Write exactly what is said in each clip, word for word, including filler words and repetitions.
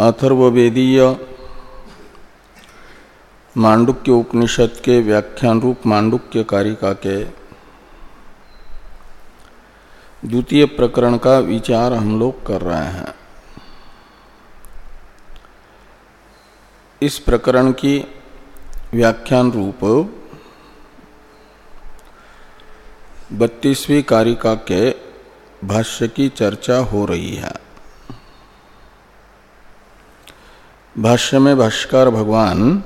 अथर्ववेदीय मांडुक्य उपनिषद के व्याख्यान रूप मांडुक्य कारिका के द्वितीय प्रकरण का विचार हम लोग कर रहे हैं। इस प्रकरण की व्याख्यान रूप बत्तीसवीं कारिका के भाष्य की चर्चा हो रही है। भाष्य में भाष्यकार भगवान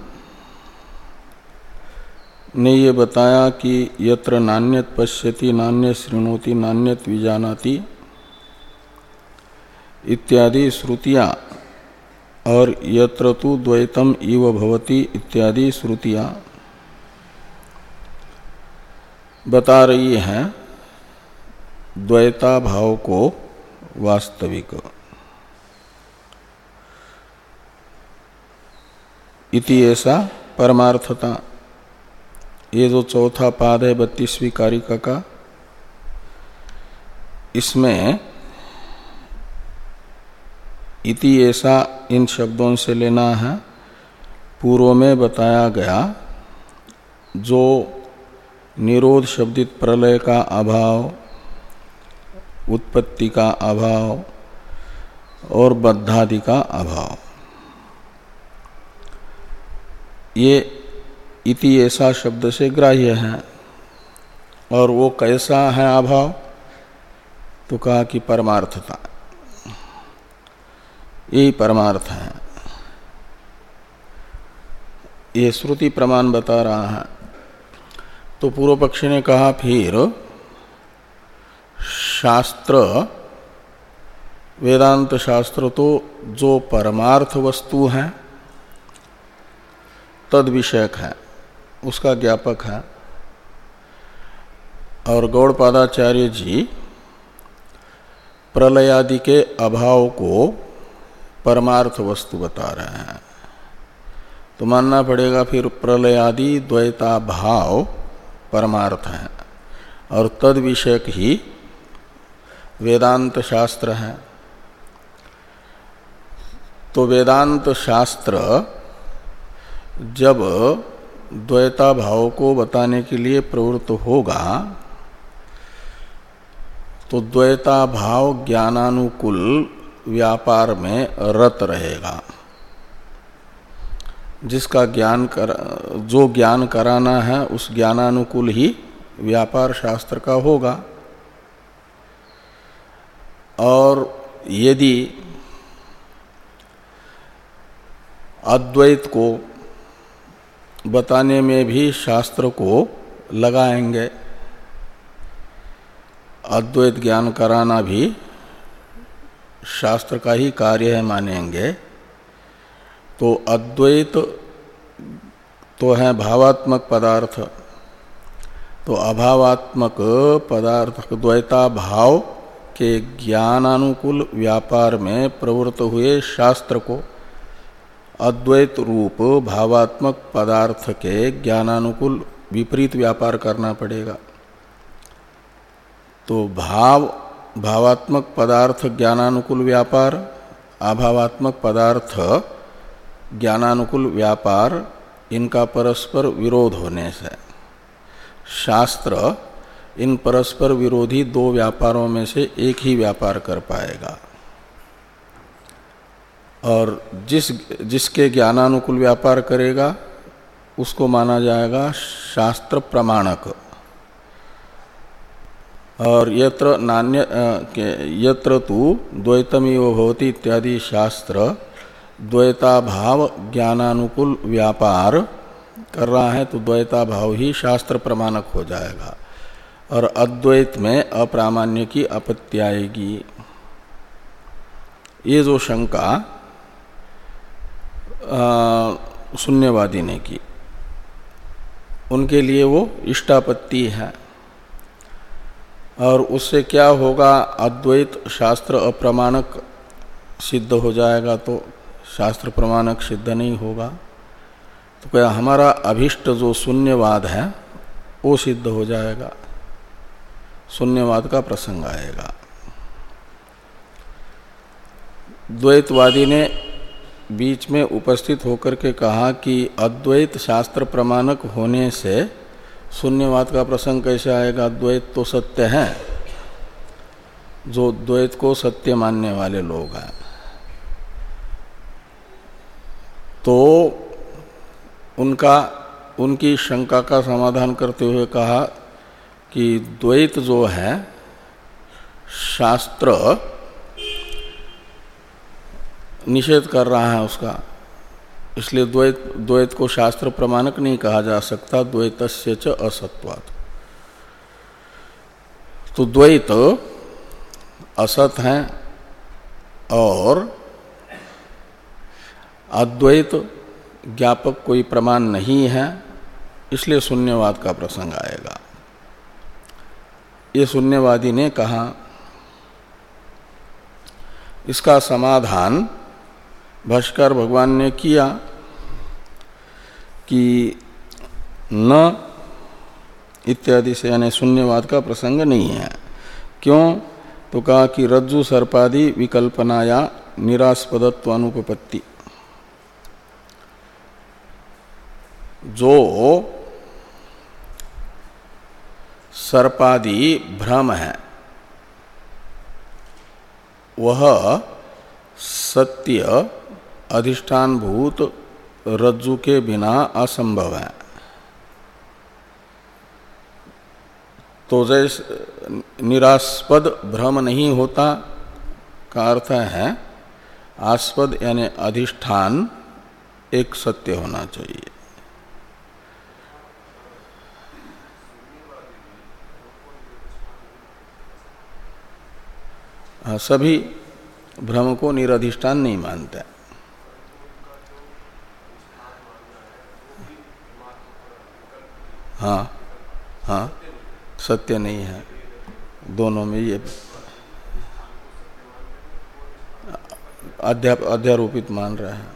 ने ये बताया कि यत्र नान्यत पश्यति नान्य शृणोति नान्यत विजानाति इत्यादि श्रुतियां और यत्र तु द्वैतम इव भवति इत्यादि श्रुतियां बता रही हैं द्वैता भाव को वास्तविक। इति ऐसा परमार्थता, ये जो चौथा पाद है बत्तीसवीं कारिका का, इसमें इति ऐसा इन शब्दों से लेना है। पूर्व में बताया गया जो निरोध शब्दित प्रलय का अभाव, उत्पत्ति का अभाव और बद्धादि का अभाव, ये इति ऐसा शब्द से ग्राह्य है। और वो कैसा है अभाव, तो कहा कि परमार्थता, यही परमार्थ है। ये श्रुति प्रमाण बता रहा है। तो पूर्व पक्षी ने कहा फिर शास्त्र, वेदांत शास्त्र तो जो परमार्थ वस्तु है तद विषयक है, उसका ज्ञापक है। और गौड़पादाचार्य जी प्रलयादि के अभाव को परमार्थ वस्तु बता रहे हैं। तो मानना पड़ेगा फिर प्रलयादि द्वैता भाव परमार्थ है और तद विषयक ही वेदांत शास्त्र है। तो वेदांत शास्त्र जब द्वैता भाव को बताने के लिए प्रवृत्त होगा तो द्वैता भाव ज्ञानानुकूल व्यापार में रत रहेगा। जिसका ज्ञान कर, जो ज्ञान कराना है उस ज्ञानानुकूल ही व्यापार शास्त्र का होगा। और यदि अद्वैत को बताने में भी शास्त्र को लगाएंगे, अद्वैत ज्ञान कराना भी शास्त्र का ही कार्य है मानेंगे, तो अद्वैत तो है भावात्मक पदार्थ, तो अभावात्मक पदार्थ द्वैता भाव के ज्ञानानुकूल व्यापार में प्रवृत्त हुए शास्त्र को अद्वैत रूप भावात्मक पदार्थ के ज्ञानानुकूल विपरीत व्यापार करना पड़ेगा। तो भाव भावात्मक पदार्थ ज्ञानानुकूल व्यापार, अभावात्मक पदार्थ ज्ञानानुकूल व्यापार, इनका परस्पर विरोध होने से शास्त्र इन परस्पर विरोधी दो व्यापारों में से एक ही व्यापार कर पाएगा। और जिस जिसके ज्ञानानुकूल व्यापार करेगा उसको माना जाएगा शास्त्र प्रमाणक। और यत्र नान्य यत्र तु द्वैतमिव भवति इत्यादि शास्त्र द्वैता भाव ज्ञानानुकूल व्यापार कर रहा है, तो द्वैता भाव ही शास्त्र प्रमाणक हो जाएगा और अद्वैत में अप्रामाण्य की आपत्ति आएगी। ये जो शंका शून्यवादी ने की, उनके लिए वो इष्टापत्ति है। और उससे क्या होगा, अद्वैत शास्त्र अप्रमाणक सिद्ध हो जाएगा, तो शास्त्र प्रमाणक सिद्ध नहीं होगा। तो क्या हमारा अभिष्ट जो शून्यवाद है वो सिद्ध हो जाएगा, शून्यवाद का प्रसंग आएगा। द्वैतवादी ने बीच में उपस्थित होकर के कहा कि अद्वैत शास्त्र प्रमाणक होने से शून्यवाद का प्रसंग कैसे आएगा? द्वैत तो सत्य है, जो द्वैत को सत्य मानने वाले लोग हैं। तो उनका उनकी शंका का समाधान करते हुए कहा कि द्वैत जो है शास्त्र निषेध कर रहा है उसका, इसलिए द्वैत द्वैत को शास्त्र प्रमाणक नहीं कहा जा सकता। द्वैतस्य च असत्वात्, तो द्वैत असत है और अद्वैत ज्ञापक कोई प्रमाण नहीं है, इसलिए शून्यवाद का प्रसंग आएगा। ये शून्यवादी ने कहा। इसका समाधान भाष्कर भगवान ने किया कि न इत्यादि से, यानी शून्यवाद का प्रसंग नहीं है। क्यों? तो कहा कि रज्जु सर्पादि विकल्पनाया निरास्पदत्वानुपपत्ति, जो सर्पादि भ्रम है वह सत्य अधिष्ठानभूत रज्जु के बिना असंभव है। तो जैसे निरास्पद भ्रम नहीं होता का अर्थ है आस्पद यानी अधिष्ठान एक सत्य होना चाहिए। हाँ, सभी भ्रम को निरधिष्ठान नहीं मानते। हाँ हाँ, सत्य नहीं है। दोनों में ये अध्याप अध्यारोपित मान रहे हैं।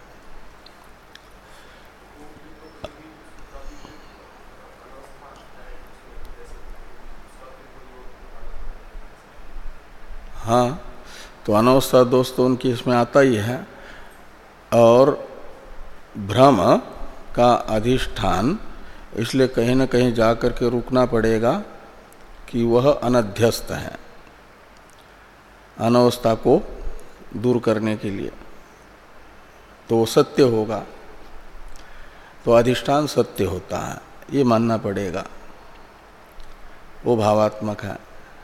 हाँ, तो अनवस्था दोष तो उनकी इसमें आता ही है। और भ्रम का अधिष्ठान इसलिए कहीं न कहीं जाकर के रुकना पड़ेगा कि वह अनध्यस्त है, अनवस्था को दूर करने के लिए, तो सत्य होगा। तो अधिष्ठान सत्य होता है, ये मानना पड़ेगा, वो भावात्मक है।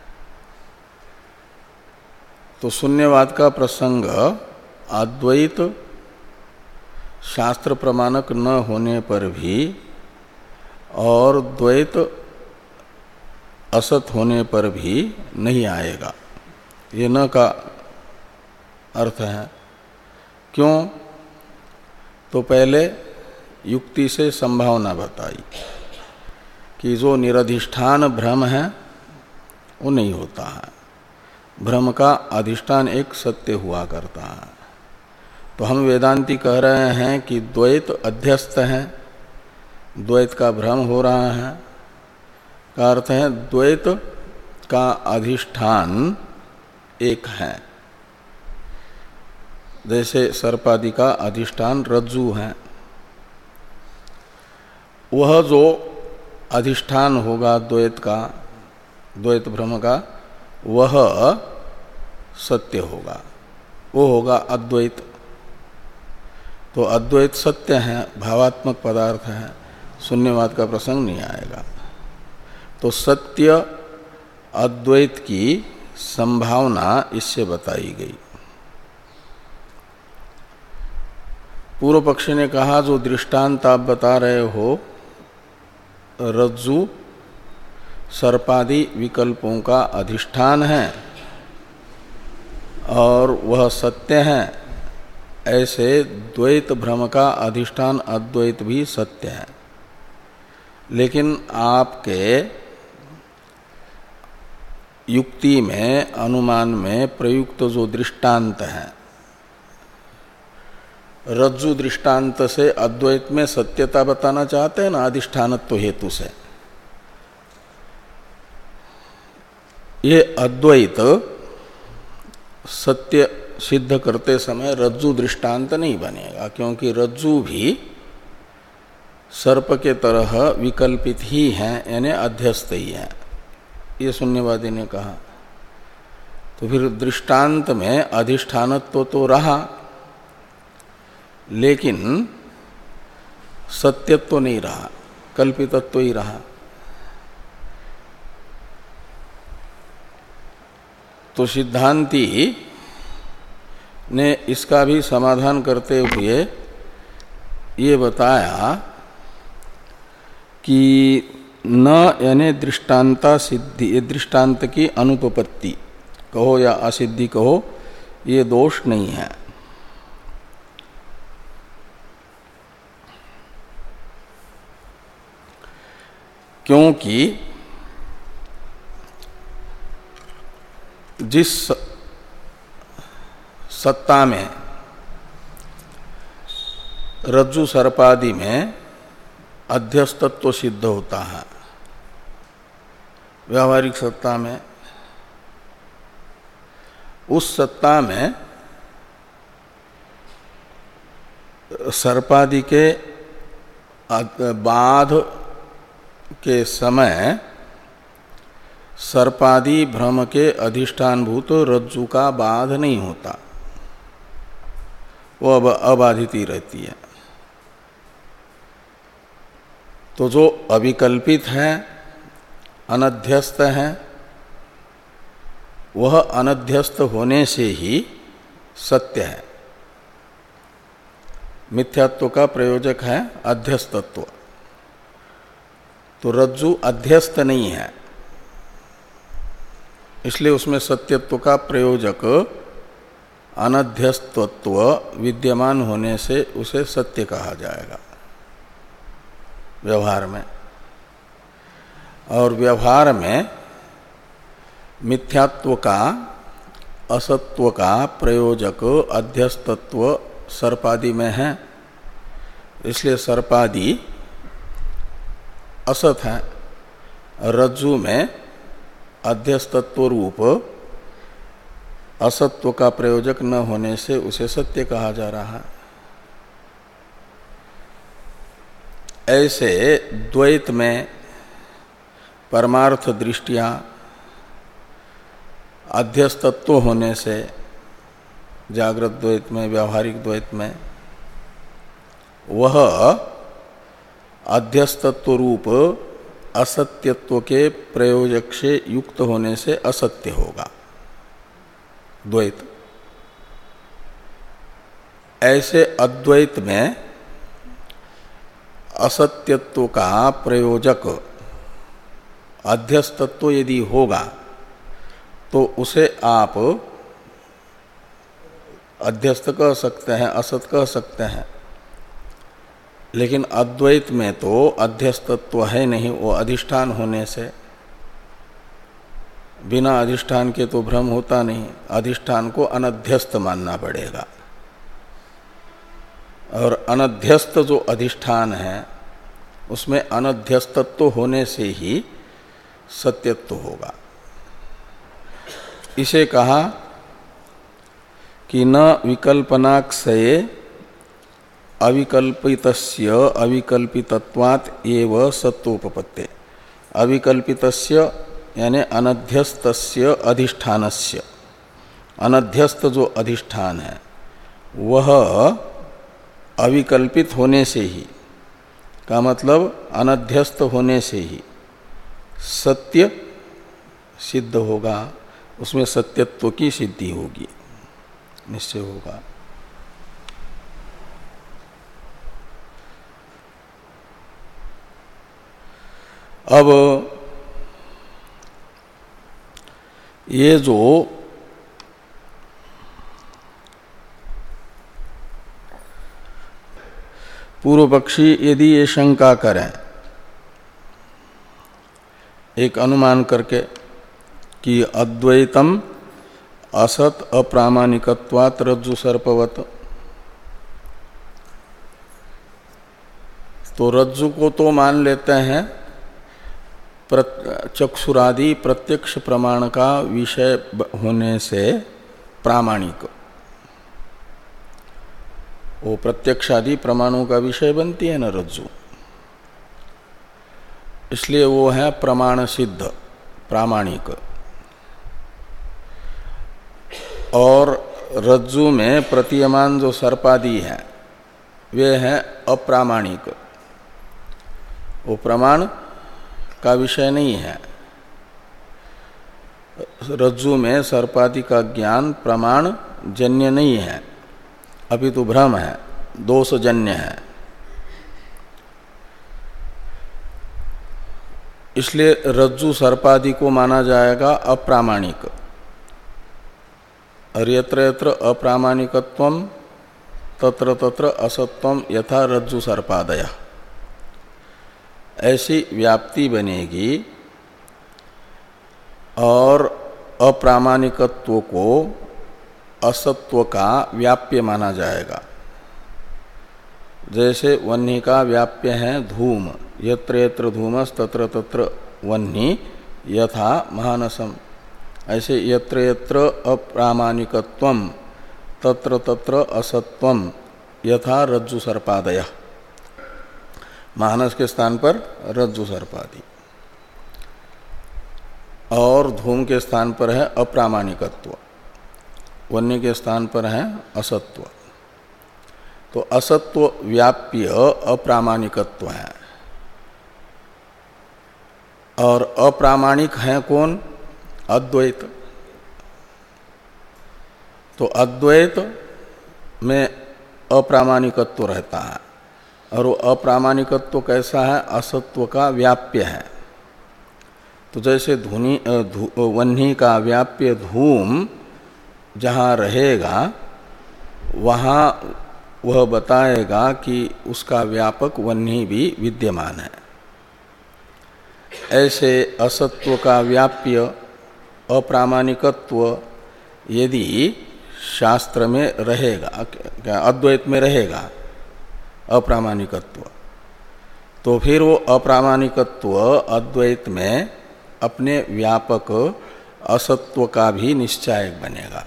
तो शून्यवाद का प्रसंग अद्वैत शास्त्र प्रमाणक न होने पर भी और द्वैत असत होने पर भी नहीं आएगा। ये न का अर्थ है। क्यों? तो पहले युक्ति से संभावना बताई कि जो निरधिष्ठान भ्रम है वो नहीं होता है। भ्रम का अधिष्ठान एक सत्य हुआ करता है। तो हम वेदांती कह रहे हैं कि द्वैत अध्यस्त है, द्वैत का भ्रम हो रहा है, का अर्थ है द्वैत का अधिष्ठान एक है। जैसे सर्पादि का अधिष्ठान रज्जु है, वह जो अधिष्ठान होगा द्वैत का, द्वैत भ्रम का, वह सत्य होगा, वो होगा अद्वैत। तो अद्वैत सत्य है, भावात्मक पदार्थ है, शून्यवाद का प्रसंग नहीं आएगा। तो सत्य अद्वैत की संभावना इससे बताई गई। पूर्व पक्षी ने कहा जो दृष्टांत आप बता रहे हो रज्जु सर्पादि विकल्पों का अधिष्ठान है और वह सत्य है, ऐसे द्वैत भ्रम का अधिष्ठान अद्वैत भी सत्य है। लेकिन आपके युक्ति में, अनुमान में प्रयुक्त जो दृष्टांत है, रज्जु दृष्टांत से अद्वैत में सत्यता बताना चाहते हैं ना, अधिष्ठानत्व हेतु से। ये अद्वैत सत्य सिद्ध करते समय रज्जु दृष्टांत नहीं बनेगा, क्योंकि रज्जु भी सर्प के तरह विकल्पित ही है, यानी अध्यस्त ही है, ये शून्यवादी ने कहा। तो फिर दृष्टांत में अधिष्ठानत्व तो, तो रहा, लेकिन सत्यत्व तो नहीं रहा, कल्पितत्व तो ही रहा। तो सिद्धांती ने इसका भी समाधान करते हुए ये बताया कि न यानी दृष्टांता सिद्धि, दृष्टांत की अनुपपत्ति कहो या असिद्धि कहो, ये दोष नहीं है। क्योंकि जिस सत्ता में रज्जु सर्पादि में अध्यस्तत्व सिद्ध होता है, व्यावहारिक सत्ता में, उस सत्ता में सर्पादि के बाध के समय सर्पादि भ्रम के अधिष्ठानभूत रज्जु का बाध नहीं होता, वो अब अबाधित ही रहती है। तो जो अविकल्पित है, अनध्यस्त है, वह अनध्यस्त होने से ही सत्य है। मिथ्यात्व का प्रयोजक है अध्यस्तत्व। तो रज्जु अध्यस्त नहीं है, इसलिए उसमें सत्यत्व का प्रयोजक अनध्यस्तत्व विद्यमान होने से उसे सत्य कहा जाएगा व्यवहार में। और व्यवहार में मिथ्यात्व का, असत्व का प्रयोजक अध्यस्तत्व सर्पादि में है, इसलिए सर्पादि असत है। रज्जु में अध्यस्तत्व रूप असत्व का प्रयोजक न होने से उसे सत्य कहा जा रहा है। ऐसे द्वैत में परमार्थ दृष्टिया अध्यस्तत्व होने से, जागृत द्वैत में, व्यावहारिक द्वैत में, वह अध्यस्तत्व रूप असत्यत्व के प्रयोजक से युक्त होने से असत्य होगा द्वैत। ऐसे अद्वैत में असत्यत्व का प्रयोजक अध्यस्तत्व यदि होगा तो उसे आप अध्यस्त कह सकते हैं, असत कह सकते हैं। लेकिन अद्वैत में तो अध्यस्तत्व है नहीं, वो अधिष्ठान होने से, बिना अधिष्ठान के तो भ्रम होता नहीं, अधिष्ठान को अनध्यस्त मानना पड़ेगा। और अनध्यस्त जो अधिष्ठान है उसमें अनध्यस्तत्व होने से ही सत्यत्व होगा। इसे कहा कि न विकल्पनाक्षये अविकल्पितस्य अविकल्पितत्वात् एव सत्वोपपत्ते। अविकल्पितस्य यानी अनध्यस्तस्य अधिष्ठानस्य, अनध्यस्त जो अधिष्ठान है वह अविकल्पित होने से ही, का मतलब अनध्यस्त होने से ही सत्य सिद्ध होगा, उसमें सत्यत्व की सिद्धि होगी, निश्चय होगा। अब ये जो पूर्व पक्षी यदि ये शंका करें एक अनुमान करके कि अद्वैतम असत अप्रामाणिकत्वात् रज्जु सर्पवत, तो रज्जु को तो मान लेते हैं चक्षुरादि प्रत्यक्ष प्रमाण का विषय होने से प्रामाणिक, वो प्रत्यक्षादि प्रमाणों का विषय बनती है न रज्जु, इसलिए वो है प्रमाण सिद्ध प्रामाणिक। और रज्जु में प्रतीयमान जो सर्पादि है वे है अप्रामाणिक, वो प्रमाण का विषय नहीं है। रज्जु में सर्पादि का ज्ञान प्रमाण जन्य नहीं है, अपितु भ्रम है, दोषजन्य है। इसलिए रज्जु सर्पादि को माना जाएगा अप्रामाणिक। और यत्र यत्र अप्रामाणिकत्वम तत्र तत्र असत्वम यथा रज्जु सर्पादय, ऐसी व्याप्ति बनेगी। और अप्रामाणिकत्व को असत्व का व्याप्य माना जाएगा। जैसे वह्नि का व्याप्य है धूम, यत्र यत्र धूमस तत्र तत्र वह्नि यथा महानसम, ऐसे यत्र यत्र अप्रामाणिकत्वम तत्र तत्र असत्वम यथा रज्जु सर्पादय, महानस के स्थान पर रज्जु सर्पादि, और धूम के स्थान पर है अप्रामाणिकत्व, वन्य के स्थान पर है असत्व। तो असत्व व्याप्य अप्रामाणिकत्व है। और अप्रामाणिक है कौन? अद्वैत। तो अद्वैत में अप्रामाणिकत्व रहता है, और वो अप्रामाणिकत्व कैसा है? असत्व का व्याप्य है। तो जैसे धुनी वह्नि का व्याप्य धूम जहाँ रहेगा वहाँ वह बताएगा कि उसका व्यापक वह्नि भी विद्यमान है। ऐसे असत्व का व्याप्य अप्रामाणिकत्व यदि शास्त्र में रहेगा, क्या अद्वैत में रहेगा अप्रामाणिकत्व, तो फिर वो अप्रामाणिकत्व अद्वैत में अपने व्यापक असत्व का भी निश्चायक बनेगा।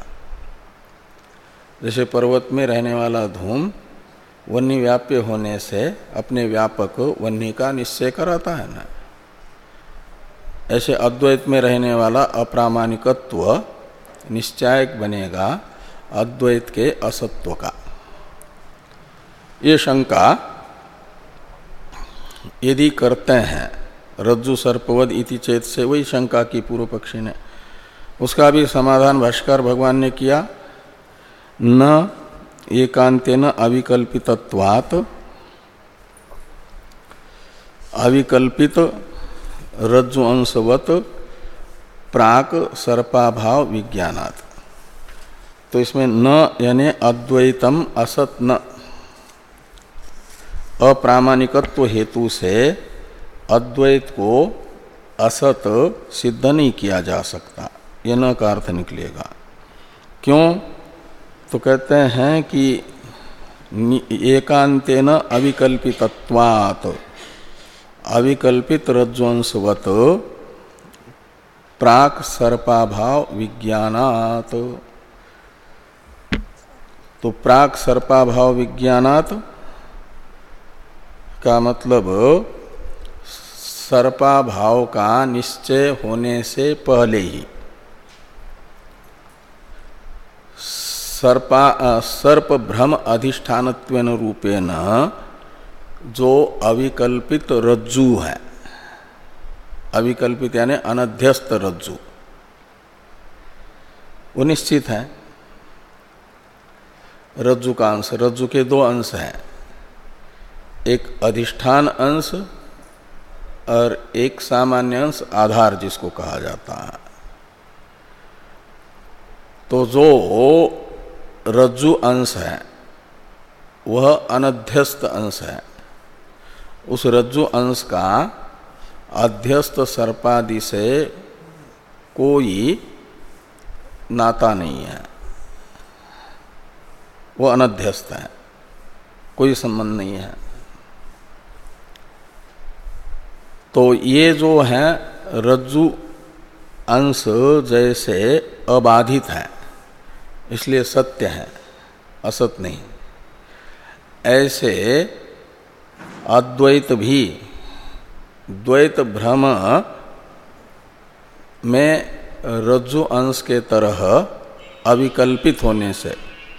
जैसे पर्वत में रहने वाला धूम वह्नि व्याप्य होने से अपने व्यापक वह्नि का निश्चय कराता है ना, ऐसे अद्वैत में रहने वाला अप्रामाणिकत्व निश्चायक बनेगा अद्वैत के असत्व का। ये शंका यदि करते हैं रज्जु सर्पवद इति चेत से, वही शंका की पूर्व पक्षी ने, उसका भी समाधान भाष्कर भगवान ने किया। न एकांतेन अविकल्पितत्वात् अविकल्पित रज्जु अंशवत प्राक सर्पाभाव विज्ञानात्। तो इसमें न यानी अद्वैतम असत न, अप्रामाणिकत्व हेतु से अद्वैत को असत सिद्ध नहीं किया जा सकता, यह न का अर्थ निकलेगा। क्यों? तो कहते हैं कि एकांतेन अविकल्पितत्वात् अविकल्पित रज्ज्वंशवत प्राक सर्पाभाव विज्ञानात्। तो प्राक सर्पाभाव विज्ञानात् का मतलब सर्पाभाव का निश्चय होने से पहले ही सर्पा सर्प भ्रम अधिष्ठानत्वेन रूपेण जो अविकल्पित रज्जु है, अविकल्पित यानी अनध्यस्त रज्जु, वो निश्चित है। रज्जु का अंश, रज्जु के दो अंश हैं, एक अधिष्ठान अंश और एक सामान्य अंश आधार जिसको कहा जाता है। तो जो रज्जु अंश है वह अनध्यस्त अंश है। उस रज्जु अंश का अध्यस्त सर्पादि से कोई नाता नहीं है, वो अनध्यस्त है, कोई संबंध नहीं है। तो ये जो है रज्जु अंश जैसे अबाधित है, इसलिए सत्य है, असत नहीं। ऐसे अद्वैत भी द्वैत भ्रम में रज्जु अंश के तरह अविकल्पित होने से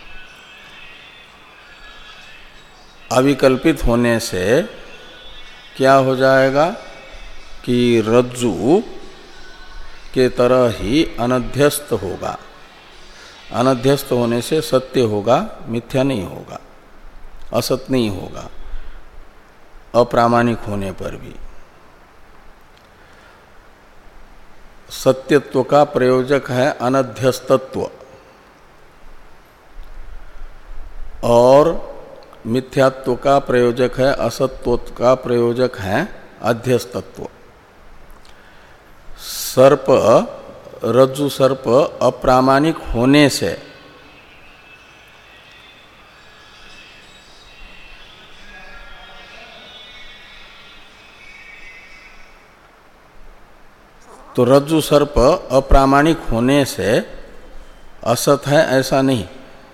अविकल्पित होने से क्या हो जाएगा कि रज्जु के तरह ही अनध्यस्त होगा। अनध्यस्त होने से सत्य होगा, मिथ्या नहीं होगा, असत नहीं होगा, अप्रामाणिक होने पर भी। सत्यत्व का प्रयोजक है अनध्यस्तत्व और मिथ्यात्व का प्रयोजक है, असत्व का प्रयोजक है अध्यस्तत्व। सर्प रज्जु सर्प अप्रामाणिक होने से तो रज्जु सर्प अप्रामाणिक होने से असत है ऐसा नहीं,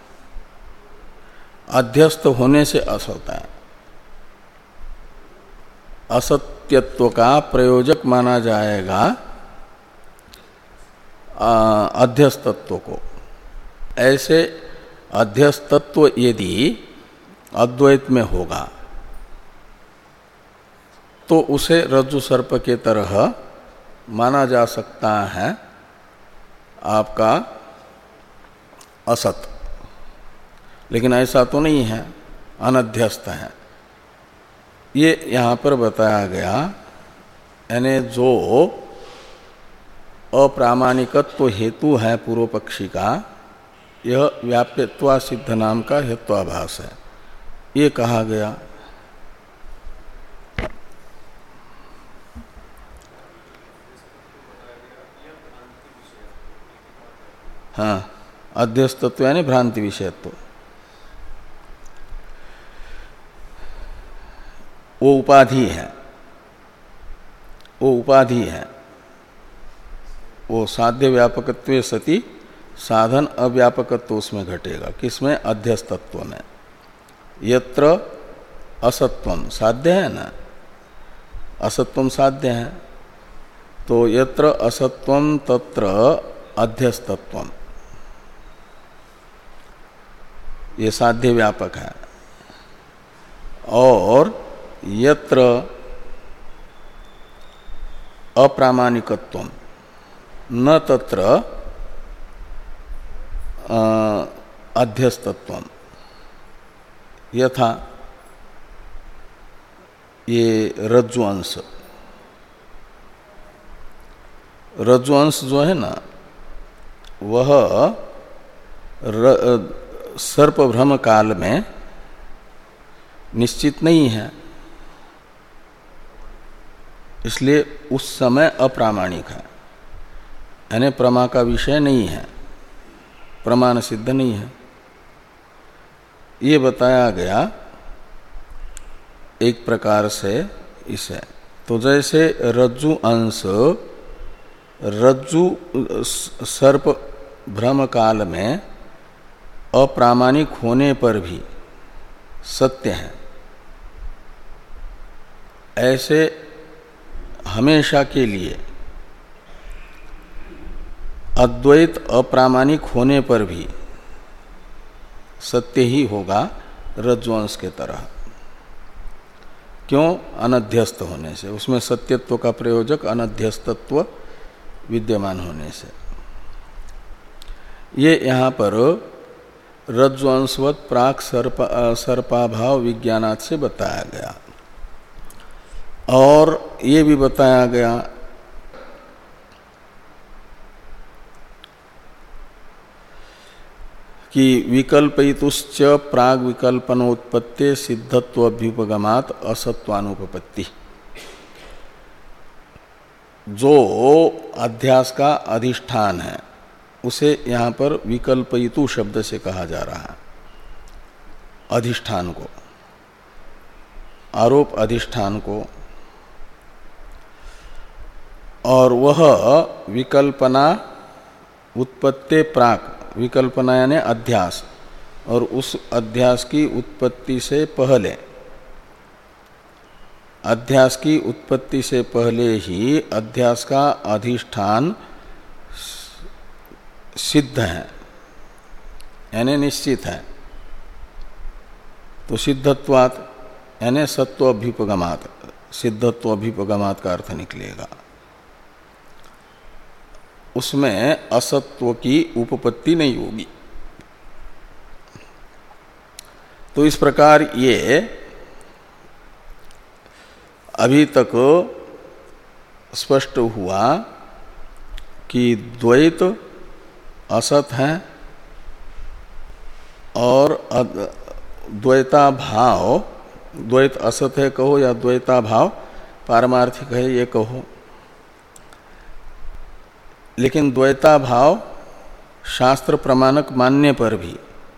अध्यस्त होने से असत है। असत्यत्व का प्रयोजक माना जाएगा अध्यस्तत्व को। ऐसे अध्यस्तत्व यदि अद्वैत में होगा तो उसे रज्जु सर्प के तरह माना जा सकता है आपका असत, लेकिन ऐसा तो नहीं है, अनध्यस्त है। ये यहाँ पर बताया गया, यानी जो अप्रामाणिकत्व हेतु है पूर्व पक्षी का, यह व्याप्यत्वा सिद्ध नाम का हेत्वाभास है, ये कहा गया। हाँ, अध्यस्तत्व यानी भ्रांति विषयत्व। वो उपाधि है, वो उपाधि है। वो साध्य व्यापकत्व सति साधन अव्यापकत्व उसमें घटेगा। किसमें? अध्यस्तत्व में। यत्र असत्वम साध्य है ना, असत्वम साध्य है, तो यत्र असत्वम तत्र अध्यस्तत्वम, ये साध्य व्यापक है। और यत्र अप्रामाणिकत्वम न तत्र अध्यस्तत्वम, यथा ये रज्जु अंश, रज्जु अंश जो है ना वह सर्प भ्रम काल में निश्चित नहीं है, इसलिए उस समय अप्रामाणिक है, यानी प्रमा का विषय नहीं है, प्रमाण सिद्ध नहीं है। ये बताया गया एक प्रकार से इसे। तो जैसे रज्जु अंश रज्जु सर्प भ्रम काल में अप्रामाणिक होने पर भी सत्य है, ऐसे हमेशा के लिए अद्वैत अप्रामाणिक होने पर भी सत्य ही होगा रज्जुअंश के तरह। क्यों? अनध्यस्त होने से, उसमें सत्यत्व का प्रयोजक अनध्यस्तत्व विद्यमान होने से। ये यहाँ पर रज्जुअंशवत प्राक सर्प सर्पाभाव विज्ञानात् से बताया गया। और ये भी बताया गया कि विकल्पयितुश्च प्राग विकल्पनोत्पत्ति सिद्धत्व अभ्युपगमात असत्वानुपपत्ति। जो अध्यास का अधिष्ठान है उसे यहाँ पर विकल्पयितु शब्द से कहा जा रहा है, अधिष्ठान को, आरोप अधिष्ठान को। और वह विकल्पना उत्पत्ति प्राक, विकल्पना यानी अध्यास, और उस अध्यास की उत्पत्ति से पहले, अध्यास की उत्पत्ति से पहले ही अध्यास का अधिष्ठान सिद्ध है, यानी निश्चित है। तो सिद्धत्वात् यानी सत्व अभ्युपगमात्, सिद्धत्व अभ्युपगमात् का अर्थ निकलेगा। उसमें असत्व की उपपत्ति नहीं होगी। तो इस प्रकार ये अभी तक स्पष्ट हुआ कि द्वैत असत है और द्वैता भाव, द्वैत असत है कहो या द्वैता भाव पारमार्थिक है ये कहो, लेकिन द्वैता भाव शास्त्र प्रमाणक मानने पर भी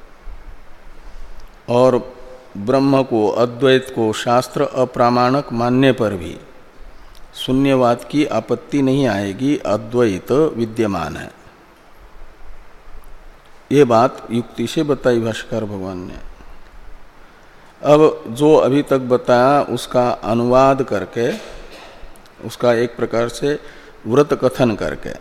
और ब्रह्म को, अद्वैत को शास्त्र अप्रामाणक मानने पर भी शून्यवाद की आपत्ति नहीं आएगी, अद्वैत विद्यमान है। ये बात युक्ति से बताई भाष्कर भगवान ने। अब जो अभी तक बताया उसका अनुवाद करके, उसका एक प्रकार से व्रत कथन करके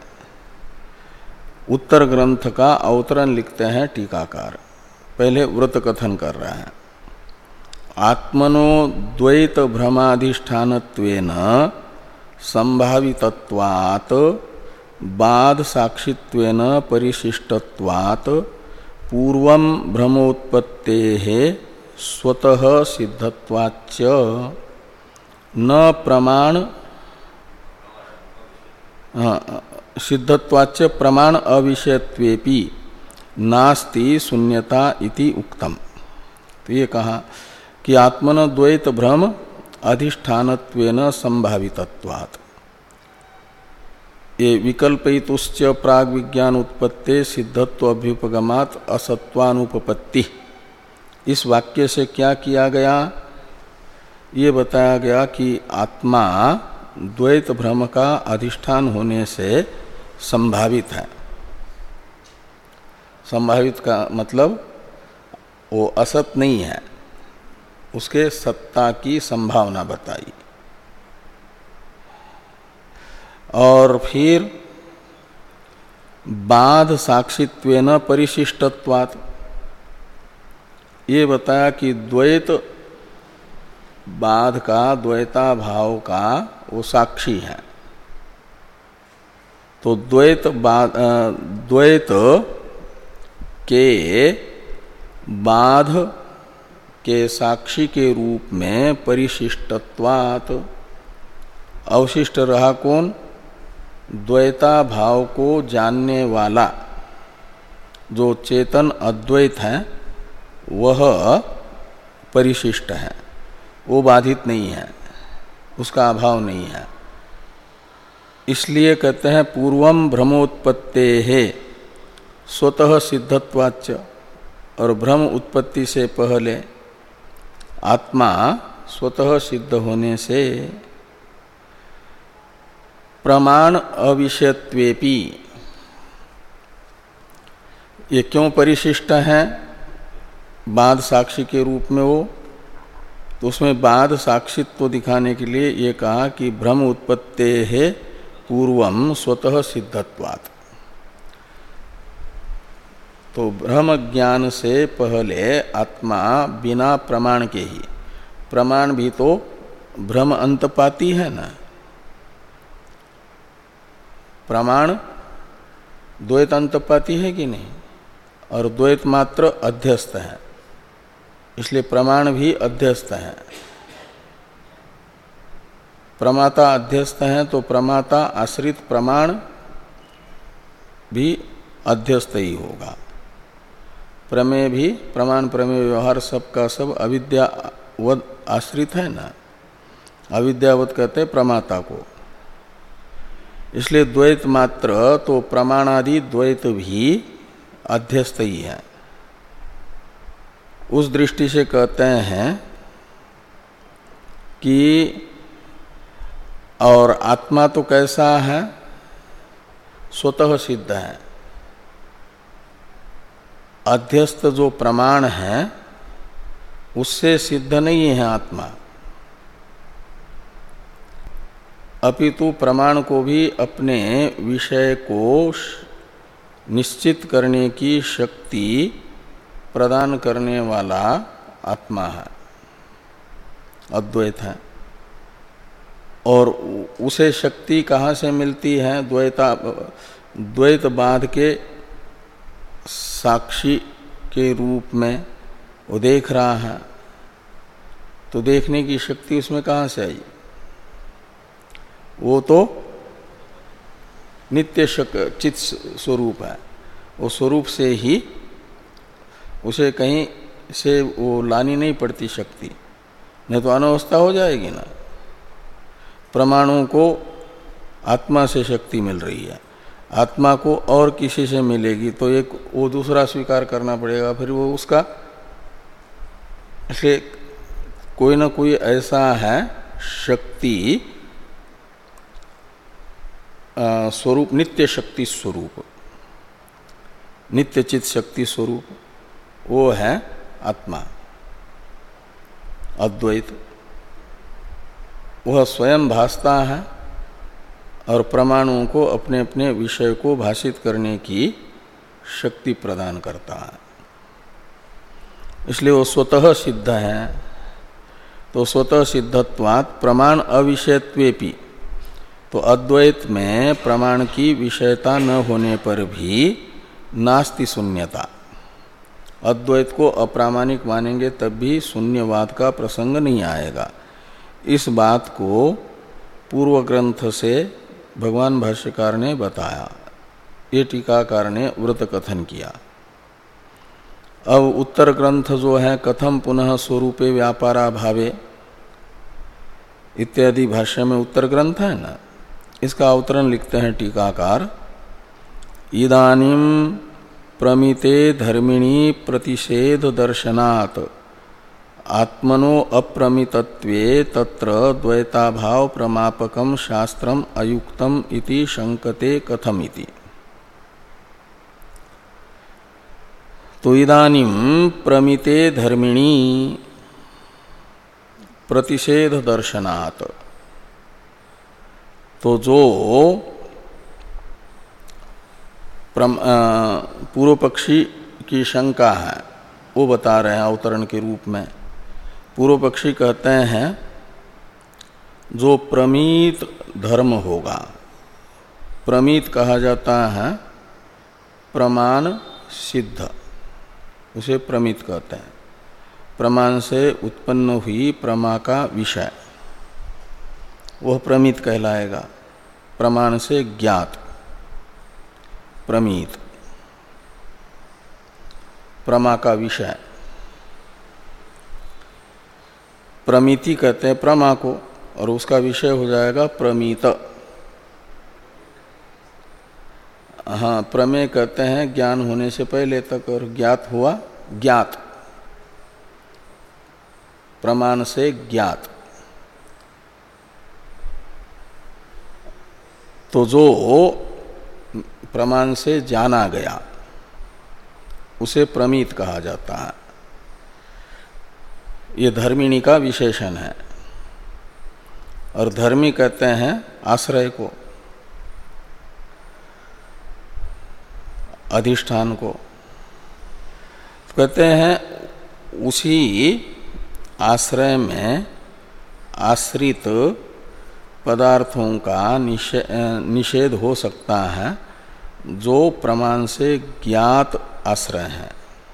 उत्तर ग्रंथ का अवतरण लिखते हैं टीकाकार। पहले व्रत कथन कर रहे हैं। आत्मनो द्वैत भ्रमाधिष्ठानत्वेन संभावितत्वात् बाध साक्षित्वेन परिशिष्टत्वात् पूर्वं भ्रमोत्पत्तेः स्वतः सिद्धत्वाच्च न प्रमाण सिद्धत्वाच्च प्रमाण अविषयत्वेपि नास्ति शून्यता इति उक्तम। तो ये कहा कि आत्मन द्वैत भ्रम अधिष्ठानत्वेन संभावितत्वात्, ये विकल्पयितुश्च प्राग विज्ञान उत्पत्ते सिद्धत्व अभ्युपगमात् असत्वानुपपत्ति, इस वाक्य से क्या किया गया? ये बताया गया कि आत्मा द्वैत भ्रम का अधिष्ठान होने से संभावित है। संभावित का मतलब वो असत नहीं है, उसके सत्ता की संभावना बताई। और फिर बाध साक्षित्वेन परिशिष्टत्वात्, ये बताया कि द्वैत बाध का, द्वैता भाव का वो साक्षी है। तो द्वैत द्वैत के बाध के साक्षी के रूप में परिशिष्टत्वात् अवशिष्ट रहा कौन? द्वैता भाव को जानने वाला जो चेतन अद्वैत है वह परिशिष्ट है, वो बाधित नहीं है, उसका अभाव नहीं है। इसलिए कहते हैं पूर्वम भ्रमोत्पत्तेः स्वतः सिद्धत्वाच्च, और भ्रम उत्पत्ति से पहले आत्मा स्वतः सिद्ध होने से प्रमाण अविषयत्वेपि, ये क्यों परिशिष्ट है बाध साक्षी के रूप में वो? तो उसमें बाध साक्षित्व दिखाने के लिए ये कहा कि भ्रम उत्पत्तेः पूर्वम स्वतः सिद्धत्वात्। तो ब्रह्म ज्ञान से पहले आत्मा बिना प्रमाण के ही, प्रमाण भी तो भ्रम अंतपाती है ना, प्रमाण द्वैत अंतपाती है कि नहीं, और द्वैत मात्र अध्यस्त है, इसलिए प्रमाण भी अध्यस्त है। प्रमाता अध्यस्त है तो प्रमाता आश्रित प्रमाण भी अध्यस्त ही होगा। प्रमेय भी, प्रमाण प्रमेय व्यवहार सब का सब अविद्यावद आश्रित है ना, अविद्यावद कहते हैं प्रमाता को। इसलिए द्वैत मात्र तो प्रमाणादि द्वैत भी अध्यस्त ही है। उस दृष्टि से कहते हैं कि और आत्मा तो कैसा है? स्वतः सिद्ध है। अध्यस्त जो प्रमाण है उससे सिद्ध नहीं है आत्मा, अपितु प्रमाण को भी अपने विषय को निश्चित करने की शक्ति प्रदान करने वाला आत्मा है, अद्वैत है। और उसे शक्ति कहाँ से मिलती है? द्वैता द्वैत बाध के साक्षी के रूप में वो देख रहा है, तो देखने की शक्ति उसमें कहाँ से आई? वो तो नित्य चित स्वरूप है, वो स्वरूप से ही उसे कहीं से वो लानी नहीं पड़ती शक्ति, नहीं तो अनवस्था हो जाएगी ना। प्रमाणों को आत्मा से शक्ति मिल रही है, आत्मा को और किसी से मिलेगी तो एक वो दूसरा स्वीकार करना पड़ेगा, फिर वो उसका से कोई ना कोई ऐसा है शक्ति स्वरूप, नित्य शक्ति स्वरूप, नित्य चित शक्ति स्वरूप, वो है आत्मा अद्वैत। वह स्वयं भासता है और प्रमाणों को अपने अपने विषय को भाषित करने की शक्ति प्रदान करता है, इसलिए वो स्वतः सिद्ध है। तो स्वतः सिद्धत्वात् प्रमाण अविषयत्वेपि, तो अद्वैत में प्रमाण की विषयता न होने पर भी नास्ति शून्यता। अद्वैत को अप्रामाणिक मानेंगे तब भी शून्यवाद का प्रसंग नहीं आएगा। इस बात को पूर्व ग्रंथ से भगवान भाष्यकार ने बताया, ये टीकाकार ने व्रत कथन किया। अब उत्तर ग्रंथ जो है कथम पुनः स्वरूपे व्यापारा भावे इत्यादि भाष्य में उत्तर ग्रंथ है ना, इसका अवतरण लिखते हैं टीकाकार, इदानीम प्रमिते धर्मिणी प्रतिषेध दर्शनात् आत्मनो अप्रमितत्वे तत्र द्वैताभाव प्रमापकम शास्त्रम अयुक्तम इति शंकते कथमिति। तो इदानीम प्रमिते धर्मिणी प्रतिषेध दर्शनात्, तो जो पूर्व पक्षी की शंका है वो बता रहे हैं अवतरण के रूप में। पूर्व पक्षी कहते हैं जो प्रमीत धर्म होगा, प्रमीत कहा जाता है प्रमाण सिद्ध, उसे प्रमित कहते हैं। प्रमाण से उत्पन्न हुई प्रमा का विषय वह प्रमित कहलाएगा, प्रमाण से ज्ञात प्रमीत, प्रमा का विषय। प्रमिति कहते हैं प्रमा को, और उसका विषय हो जाएगा प्रमीत। हाँ, प्रमेय कहते हैं ज्ञान होने से पहले तक, और ज्ञात हुआ ज्ञात, प्रमाण से ज्ञात। तो जो प्रमाण से जाना गया उसे प्रमीत कहा जाता है। ये धर्मिणी का विशेषण है। और धर्मी कहते हैं आश्रय को, अधिष्ठान को। तो कहते हैं उसी आश्रय में आश्रित पदार्थों का निषेध हो सकता है जो प्रमाण से ज्ञात आश्रय है।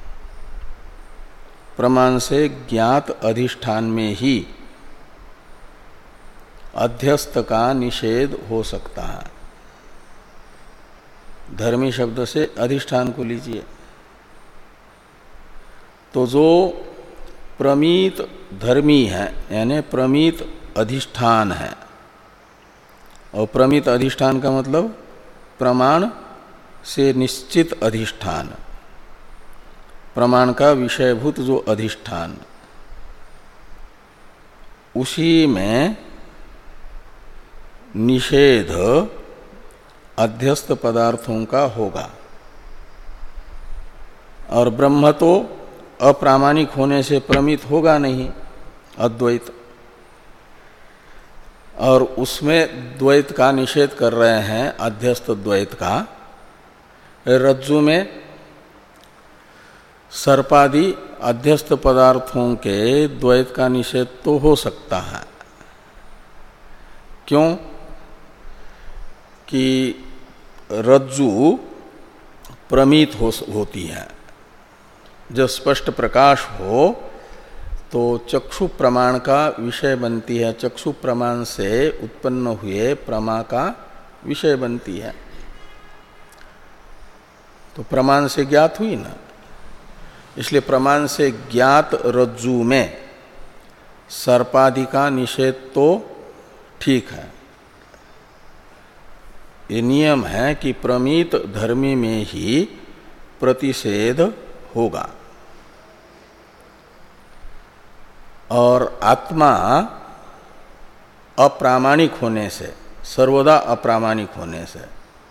प्रमाण से ज्ञात अधिष्ठान में ही अध्यस्त का निषेध हो सकता है। धर्मी शब्द से अधिष्ठान को लीजिए। तो जो प्रमीत धर्मी है यानी प्रमीत अधिष्ठान है, और प्रमित अधिष्ठान का मतलब प्रमाण से निश्चित अधिष्ठान, प्रमाण का विषयभूत जो अधिष्ठान, उसी में निषेध अध्यस्त पदार्थों का होगा। और ब्रह्म तो अप्रामाणिक होने से प्रमित होगा नहीं, अद्वैत, और उसमें द्वैत का निषेध कर रहे हैं, अध्यस्त द्वैत का। रज्जु में सर्पादि अध्यस्त पदार्थों के द्वैत का निषेध तो हो सकता है। क्यों? कि रज्जु प्रमित हो, होती है। जब स्पष्ट प्रकाश हो तो चक्षु प्रमाण का विषय बनती है, चक्षु प्रमाण से उत्पन्न हुए प्रमा का विषय बनती है, तो प्रमाण से ज्ञात हुई ना। इसलिए प्रमाण से ज्ञात रज्जु में सर्पादि का निषेध तो ठीक है। ये नियम है कि प्रमित धर्मी में ही प्रतिषेध होगा, और आत्मा अप्रामाणिक होने से, सर्वदा अप्रामाणिक होने से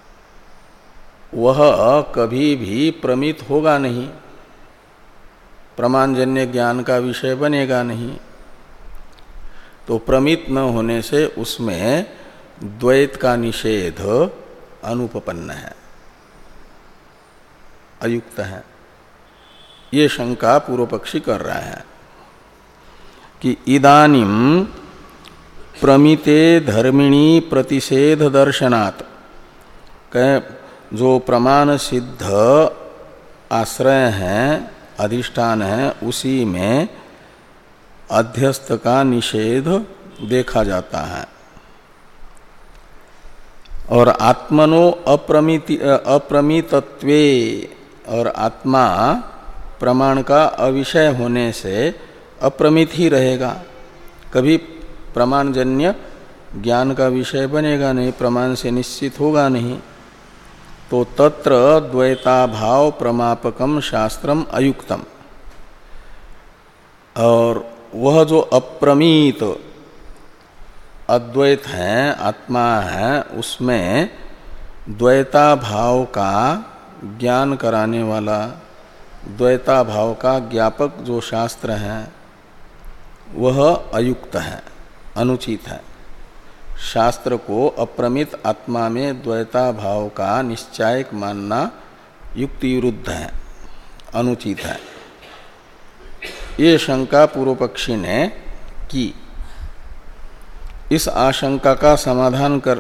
वह कभी भी प्रमित होगा नहीं, प्रमाणजन्य ज्ञान का विषय बनेगा नहीं। तो प्रमित न होने से उसमें द्वैत का निषेध अनुपपन्न है, अयुक्त है। ये शंका पूर्व पक्षी कर रहा है कि इदानीम प्रमिते धर्मिणी प्रतिषेध दर्शनात्, जो प्रमाण सिद्ध आश्रय हैं, अधिष्ठान है, उसी में अध्यस्त का निषेध देखा जाता है। और आत्मनो अप्रमिति अप्रमितत्वे, और आत्मा प्रमाण का अविषय होने से अप्रमित ही रहेगा, कभी प्रमाणजन्य ज्ञान का विषय बनेगा नहीं, प्रमाण से निश्चित होगा नहीं। तो तत्र द्वैताभाव प्रमापकम शास्त्रम अयुक्तम, और वह जो अप्रमित अद्वैत है, आत्मा है, उसमें द्वैताभाव का ज्ञान कराने वाला, द्वैताभाव का ज्ञापक जो शास्त्र है वह अयुक्त है, अनुचित है। शास्त्र को अप्रमित आत्मा में द्वैताभाव का निश्चायक मानना युक्ति विरुद्ध है, अनुचित है। ये शंका पूर्व पक्षी ने की। इस आशंका का समाधान कर,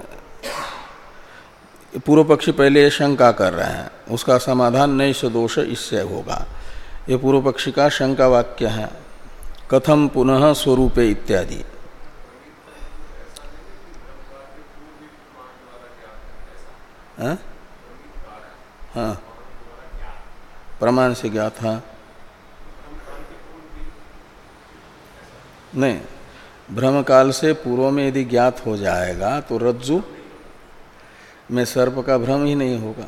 पूर्व पक्षी पहले ये शंका कर रहे हैं, उसका समाधान नैष दोष इससे होगा। ये पूर्व पक्षी का शंका वाक्य है, कथम पुनः स्वरूपे इत्यादि। हाँ हाँ, प्रमाण से ज्ञात। हाँ नहीं, भ्रम काल से पूर्व में यदि ज्ञात हो जाएगा तो रज्जु में सर्प का भ्रम ही नहीं होगा।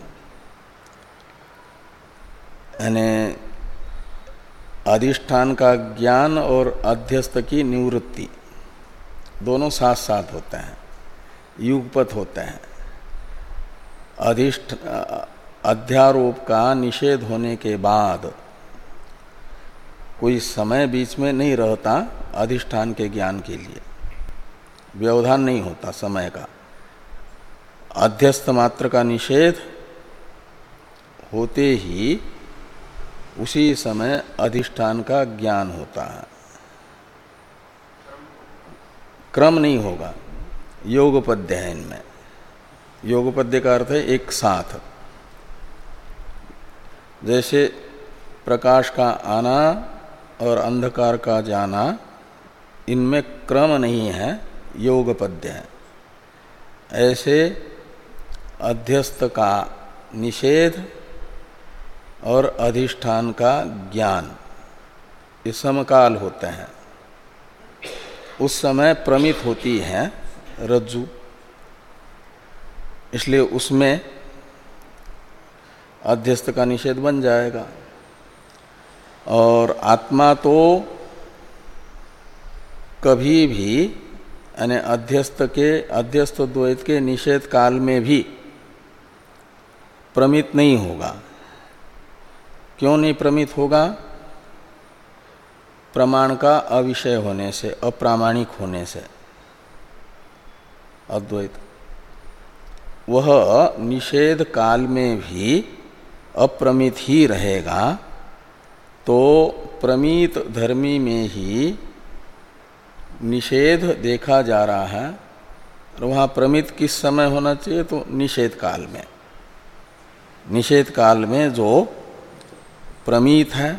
यानी अधिष्ठान का ज्ञान और अध्यस्त की निवृत्ति दोनों साथ साथ होते हैं, युगपथ होते हैं। अधिष्ठ अध्यारोप का निषेध होने के बाद कोई समय बीच में नहीं रहता अधिष्ठान के ज्ञान के लिए, व्यवधान नहीं होता समय का। अध्यस्त मात्र का निषेध होते ही उसी समय अधिष्ठान का ज्ञान होता है, क्रम नहीं होगा। योगपद्य है इनमें, योगपद्य का अर्थ है एक साथ। जैसे प्रकाश का आना और अंधकार का जाना, इनमें क्रम नहीं है, योगपद्य है। ऐसे अध्यस्त का निषेध और अधिष्ठान का ज्ञान ये समकाल होते हैं। उस समय प्रमित होती है रज्जु, इसलिए उसमें अध्यस्त का निषेध बन जाएगा। और आत्मा तो कभी भी यानी अध्यस्त के अध्यस्त द्वैत के निषेध काल में भी प्रमित नहीं होगा। क्यों नहीं प्रमित होगा? प्रमाण का अविषय होने से, अप्रामाणिक होने से। अद्वैत वह निषेध काल में भी अप्रमित ही रहेगा, तो प्रमित धर्मी में ही निषेध देखा जा रहा है। और वहाँ प्रमित किस समय होना चाहिए? तो निषेध काल में। निषेध काल में जो प्रमित है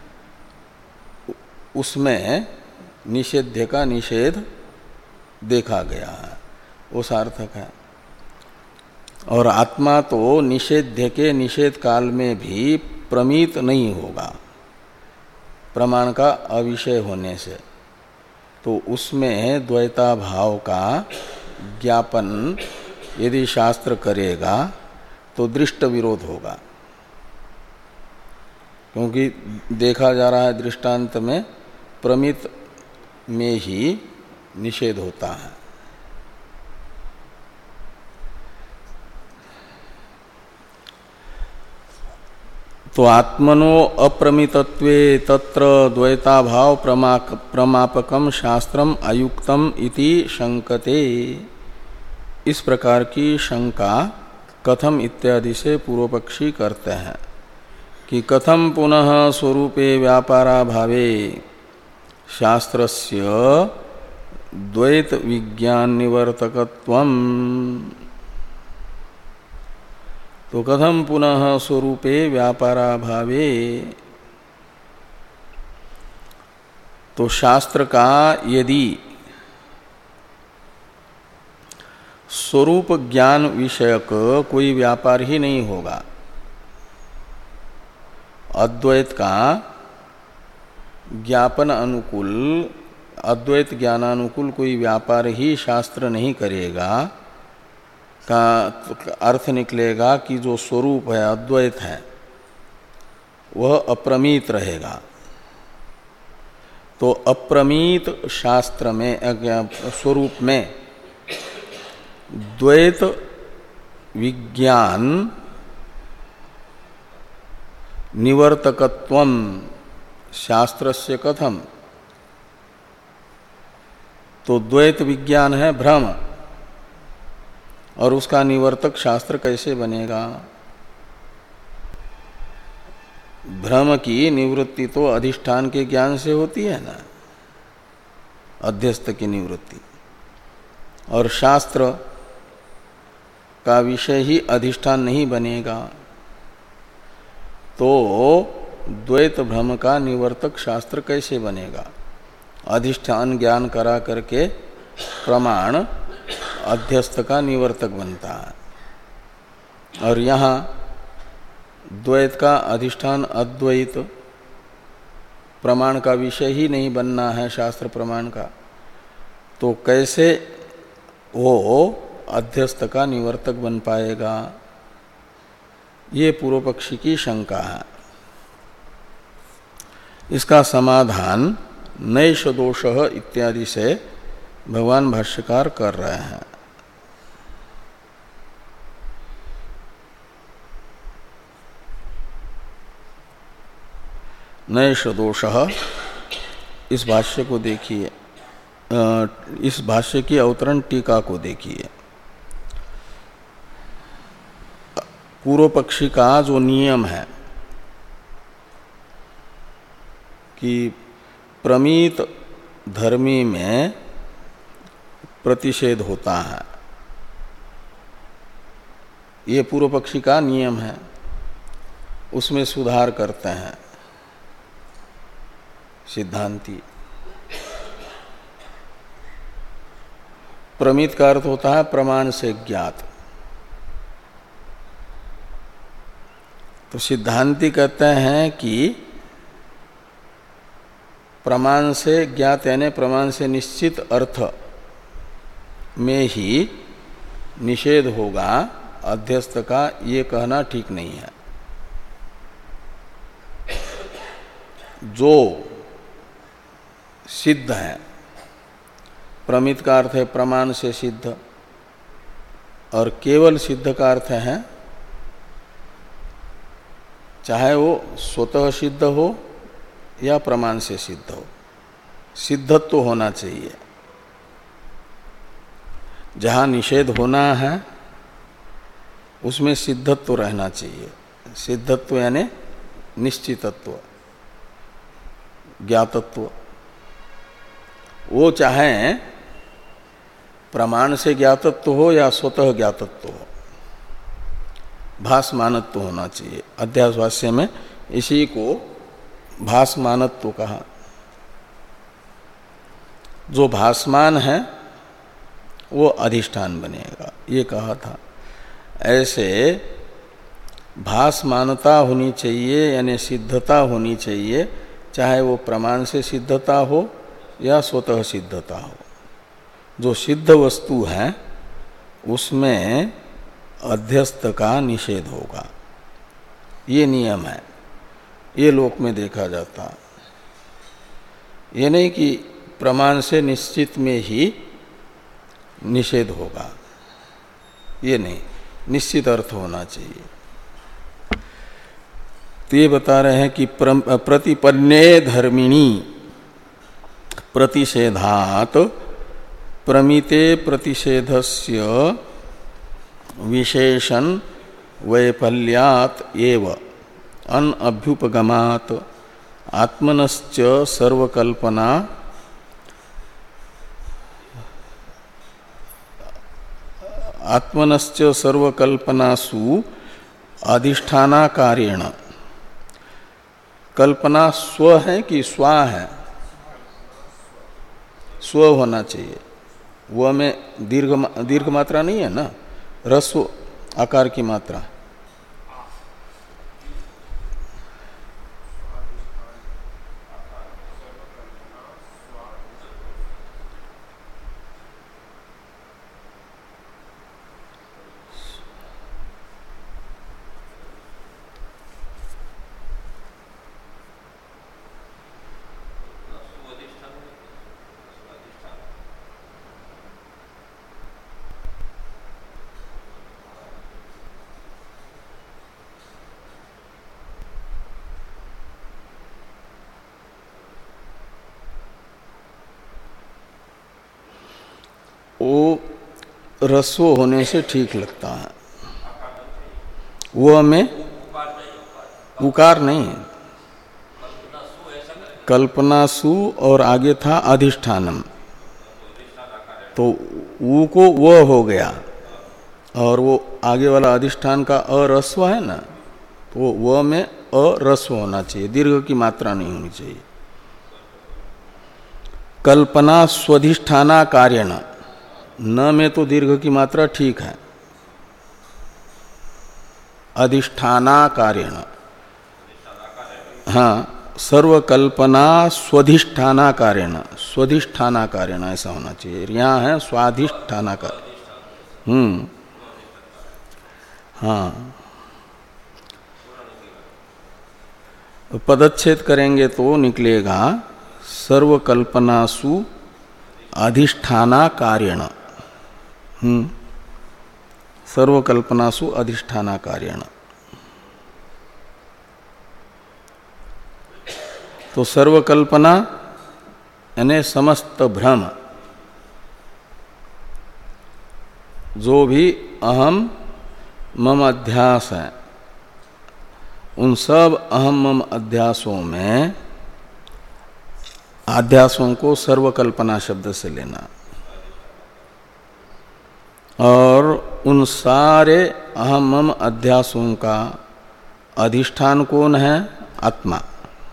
उसमें निषेध्य का निषेध देखा गया है, वो सार्थक है। और आत्मा तो निषेध्य के निषेध काल में भी प्रमित नहीं होगा प्रमाण का अविषय होने से, तो उसमें द्वैता भाव का ज्ञापन यदि शास्त्र करेगा तो दृष्ट विरोध होगा, क्योंकि देखा जा रहा है दृष्टांत में प्रमित में ही निषेध होता है। तो आत्मनो अप्रमितत्वे तत्र द्वैताभाव प्रमापकम शास्त्रम अयुक्तम इति शंकते। इस प्रकार की शंका कथम इत्यादि से पूर्व पक्षी करते हैं कि कथम पुनः स्वरूपे व्यापाराभावे शास्त्रस्य द्वैत विज्ञान निवर्तकत्वम। तो कथम पुनः स्वरूपे व्यापाराभावे, तो शास्त्र का यदि स्वरूप ज्ञान विषयक कोई व्यापार ही नहीं होगा, अद्वैत का ज्ञापन अनुकूल, अद्वैत ज्ञानानुकूल कोई व्यापार ही शास्त्र नहीं करेगा, का अर्थ निकलेगा कि जो स्वरूप है, अद्वैत है, वह अप्रमीत रहेगा। तो अप्रमीत शास्त्र में, स्वरूप में द्वैत विज्ञान निवर्तकत्वम शास्त्रस्य कथम। तो द्वैत विज्ञान है भ्रम, और उसका निवर्तक शास्त्र कैसे बनेगा? भ्रम की निवृत्ति तो अधिष्ठान के ज्ञान से होती है ना, अध्यस्त की निवृत्ति, और शास्त्र का विषय ही अधिष्ठान नहीं बनेगा, तो द्वैत भ्रम का निवर्तक शास्त्र कैसे बनेगा? अधिष्ठान ज्ञान करा करके प्रमाण अध्यस्त का निवर्तक बनता है, और यहाँ द्वैत का अधिष्ठान अद्वैत प्रमाण का विषय ही नहीं बनना है शास्त्र प्रमाण का, तो कैसे वो अध्यस्त का निवर्तक बन पाएगा? ये पूर्व पक्षी की शंका है। इसका समाधान नैष दोष इत्यादि से भगवान भाष्यकार कर रहे हैं। नैष दोष, इस भाष्य को देखिए, इस भाष्य की अवतरण टीका को देखिए। पूर्व पक्षी का जो नियम है कि प्रमित धर्मी में प्रतिषेध होता है, ये पूर्व पक्षी का नियम है, उसमें सुधार करते हैं सिद्धांती। प्रमित का अर्थ होता है प्रमाण से ज्ञात। तो सिद्धांती कहते हैं कि प्रमाण से ज्ञात यानी प्रमाण से निश्चित अर्थ में ही निषेध होगा अध्यस्त का, ये कहना ठीक नहीं है। जो सिद्ध है, प्रमित का अर्थ है प्रमाण से सिद्ध, और केवल सिद्ध का अर्थ है चाहे वो स्वतः सिद्ध हो या प्रमाण से सिद्ध हो, सिद्धत्व तो होना चाहिए। जहाँ निषेध होना है उसमें सिद्धत्व तो रहना चाहिए। सिद्धत्व यानी निश्चितत्व, ज्ञातत्व। वो चाहे प्रमाण से ज्ञातत्व हो या स्वतः ज्ञातत्व हो, भासमानत्व होना चाहिए। अध्यास भाष्य में इसी को भासमानत्व कहा। जो भासमान है वो अधिष्ठान बनेगा, ये कहा था। ऐसे भासमानता होनी चाहिए, यानी सिद्धता होनी चाहिए, चाहे वो प्रमाण से सिद्धता हो या स्वतः सिद्धता हो। जो सिद्ध वस्तु है उसमें अध्यस्त का निषेध होगा, ये नियम है। ये लोक में देखा जाता। ये नहीं कि प्रमाण से निश्चित में ही निषेध होगा, ये नहीं, निश्चित अर्थ होना चाहिए। तो ये बता रहे हैं कि प्रतिपन्ने धर्मिणी प्रतिषेधात प्रमिते प्रतिषेधस्य विशेषण वैफल्यात एव अन अभ्युपगमात आत्मनश्च सर्वकल्पना आत्मनश्च सर्वकल्पनासु अधिष्ठानाकारेण। कल्पना स्व है कि स्वा है? स्व होना चाहिए। वह में दीर्घ दीर्घ मात्रा नहीं है ना, रस्व आकार की मात्रा। वो रस्व होने से ठीक लगता है। वो में उकार नहीं है, कल्पनासु और आगे था अधिष्ठानम, तो ऊ को वो हो गया और वो आगे वाला अधिष्ठान का अरस्व है ना, तो वो वो में अरस्व होना चाहिए, दीर्घ की मात्रा नहीं होनी चाहिए। कल्पना स्वधिष्ठाना कार्यण, न में तो दीर्घ की मात्रा ठीक है। अधिष्ठाना कार्यण, हाँ, सर्वकल्पना स्वधिष्ठाना कार्यण, स्वधिष्ठाना कार्यण ऐसा होना चाहिए। यहाँ है स्वाधिष्ठाना का। हम्म हाँ, पदच्छेद करेंगे तो निकलेगा सर्वकल्पनासु अधिष्ठाना कार्यण। हम्म सर्वकल्पनासु अधिष्ठाना कार्यण। तो सर्वकल्पना यानी समस्त भ्रम, जो भी अहम मम अध्यास है, उन सब अहम मम अध्यासों में अध्यासों को सर्वकल्पना शब्द से लेना, और उन सारे अहम मम अध्यासों का अधिष्ठान कौन है? आत्मा।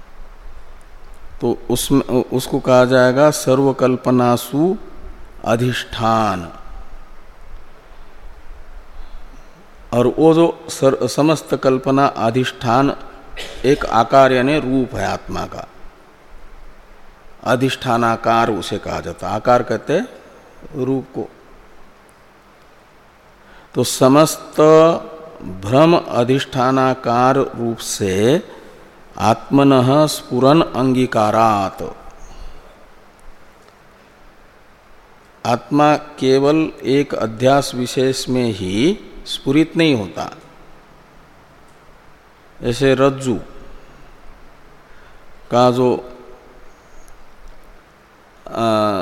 तो उसमें उसको कहा जाएगा सर्वकल्पनासु अधिष्ठान। और वो जो सर, समस्त कल्पना अधिष्ठान एक आकार यानी रूप है आत्मा का, अधिष्ठानाकार उसे कहा जाता। आकार कहते रूप को। तो समस्त भ्रम अधिष्ठानाकार रूप से आत्मनः स्फुरन अंगीकारात्, आत्मा केवल एक अध्यास विशेष में ही स्फुरित नहीं होता, ऐसे रज्जु का जो आ,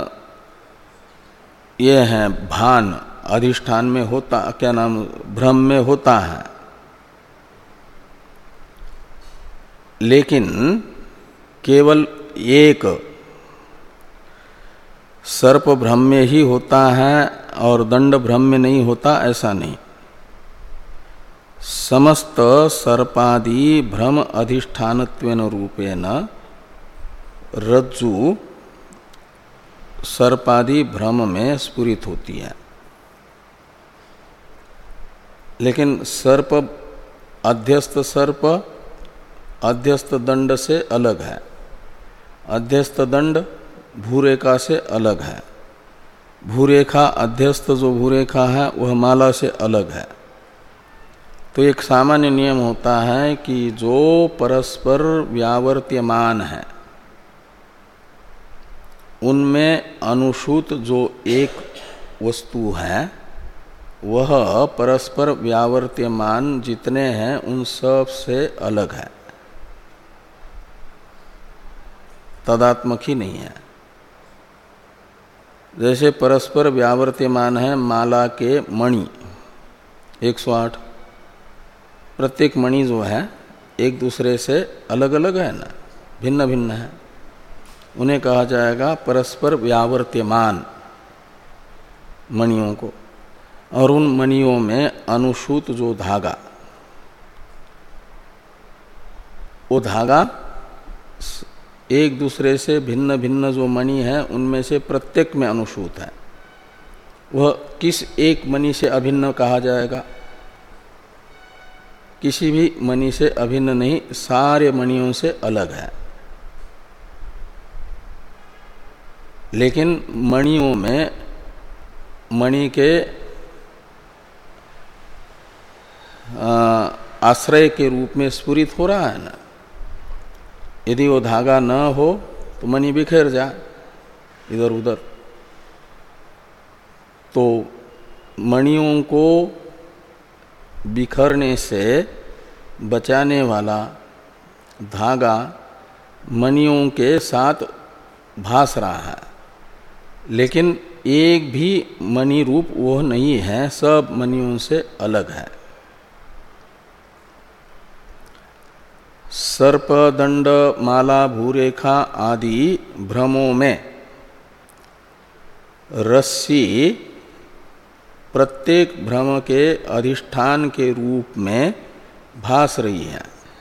ये है भान अधिष्ठान में होता, क्या नाम, भ्रम में होता है, लेकिन केवल एक सर्प भ्रम में ही होता है और दंड भ्रम में नहीं होता, ऐसा नहीं। समस्त सर्पादि भ्रम अधिष्ठानत्वेन रूपेण रज्जु सर्पादि भ्रम में स्फुरित होती है, लेकिन सर्प अध्यस्त सर्प अध्यस्त दंड से अलग है, अध्यस्त दंड भूरेखा से अलग है, भूरेखा अध्यस्त जो भूरेखा है वह माला से अलग है। तो एक सामान्य नियम होता है कि जो परस्पर व्यावर्त्यमान है उनमें अनुसूत जो एक वस्तु है वह परस्पर व्यावर्त्यमान जितने हैं उन सब से अलग है, तदात्मक ही नहीं है। जैसे परस्पर व्यावर्त्यमान है माला के मणि एक सौ आठ, प्रत्येक मणि जो है एक दूसरे से अलग अलग है ना, भिन्न भिन्न है, उन्हें कहा जाएगा परस्पर व्यावर्त्यमान मणियों को। और उन मणियों में अनुसूत जो धागा, वो धागा एक दूसरे से भिन्न भिन्न जो मणि है उनमें से प्रत्येक में अनुसूत है, वह किस एक मणि से अभिन्न कहा जाएगा? किसी भी मणि से अभिन्न नहीं, सारे मणियों से अलग है। लेकिन मणियों में मणि के आश्रय के रूप में स्फुरित हो रहा है ना। यदि वो धागा न हो तो मणि बिखर जाए इधर उधर। तो मणियों को बिखरने से बचाने वाला धागा मणियों के साथ भास रहा है, लेकिन एक भी मणि रूप वो नहीं है, सब मणियों से अलग है। सर्प दंड माला भूरेखा आदि भ्रमों में रस्सी प्रत्येक भ्रम के अधिष्ठान के रूप में भास रही है,